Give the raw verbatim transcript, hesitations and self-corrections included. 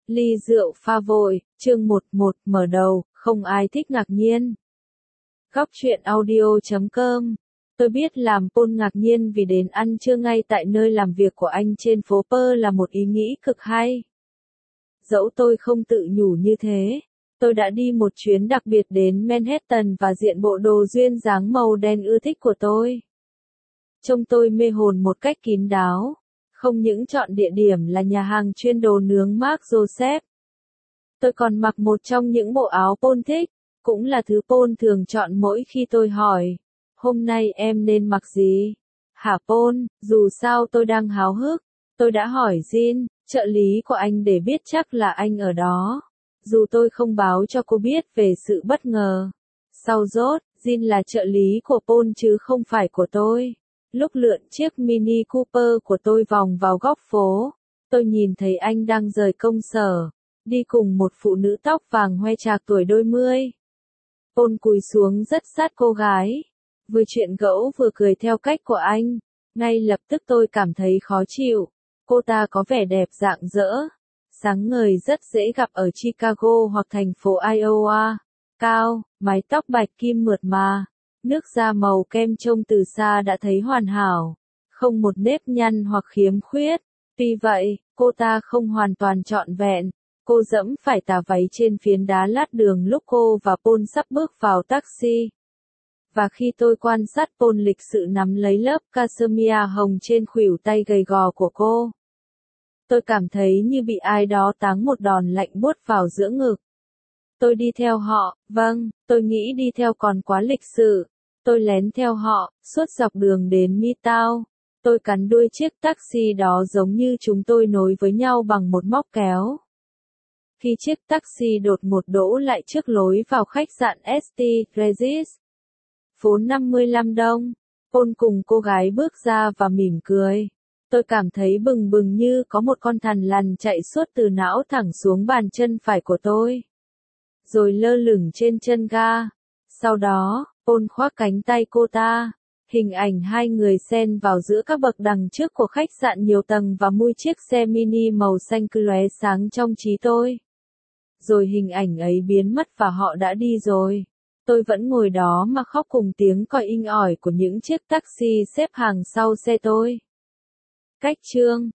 Ly rượu pha vội, chương một một mở đầu, không ai thích ngạc nhiên. Góc truyện audio chấm com. Tôi biết làm Paul ngạc nhiên vì đến ăn trưa ngay tại nơi làm việc của anh trên phố Pơ là một ý nghĩ cực hay. Dẫu tôi không tự nhủ như thế, tôi đã đi một chuyến đặc biệt đến Manhattan và diện bộ đồ duyên dáng màu đen ưa thích của tôi. Trông tôi mê hồn một cách kín đáo. Không những chọn địa điểm là nhà hàng chuyên đồ nướng Marc Joseph. Tôi còn mặc một trong những bộ áo Paul thích, cũng là thứ Paul thường chọn mỗi khi tôi hỏi, hôm nay em nên mặc gì? Hả Paul, dù sao tôi đang háo hức, tôi đã hỏi Jean, trợ lý của anh để biết chắc là anh ở đó. Dù tôi không báo cho cô biết về sự bất ngờ. Sau rốt, Jean là trợ lý của Paul chứ không phải của tôi. Lúc lượn chiếc Mini Cooper của tôi vòng vào góc phố, tôi nhìn thấy anh đang rời công sở, đi cùng một phụ nữ tóc vàng hoe chạc tuổi đôi mươi. Paul cúi xuống rất sát cô gái, vừa chuyện gẫu vừa cười theo cách của anh. Ngay lập tức tôi cảm thấy khó chịu. Cô ta có vẻ đẹp rạng rỡ, sáng ngời rất dễ gặp ở Chicago hoặc thành phố Iowa. Cao, mái tóc bạch kim mượt mà. Nước da màu kem trông từ xa đã thấy hoàn hảo, không một nếp nhăn hoặc khiếm khuyết. Tuy vậy, cô ta không hoàn toàn trọn vẹn. Cô dẫm phải tà váy trên phiến đá lát đường lúc cô và Paul sắp bước vào taxi. Và khi tôi quan sát Paul lịch sự nắm lấy lớp cashmere hồng trên khuỷu tay gầy gò của cô, tôi cảm thấy như bị ai đó táng một đòn lạnh buốt vào giữa ngực. Tôi đi theo họ, vâng, tôi nghĩ đi theo còn quá lịch sự. Tôi lén theo họ, suốt dọc đường đến Midtown. Tôi cắn đuôi chiếc taxi đó giống như chúng tôi nối với nhau bằng một móc kéo. Khi chiếc taxi đột ngột đỗ lại trước lối vào khách sạn ét tê Regis, phố năm mươi lăm Đông, Paul cùng cô gái bước ra và mỉm cười. Tôi cảm thấy bừng bừng như có một con thằn lằn chạy suốt từ não thẳng xuống bàn chân phải của tôi, rồi lơ lửng trên chân ga. Sau đó, Paul khoác cánh tay cô ta. Hình ảnh hai người xen vào giữa các bậc đằng trước của khách sạn nhiều tầng và mui chiếc xe mini màu xanh cứ lóe sáng trong trí tôi. Rồi hình ảnh ấy biến mất và họ đã đi rồi. Tôi vẫn ngồi đó mà khóc cùng tiếng còi inh ỏi của những chiếc taxi xếp hàng sau xe tôi. Cách chương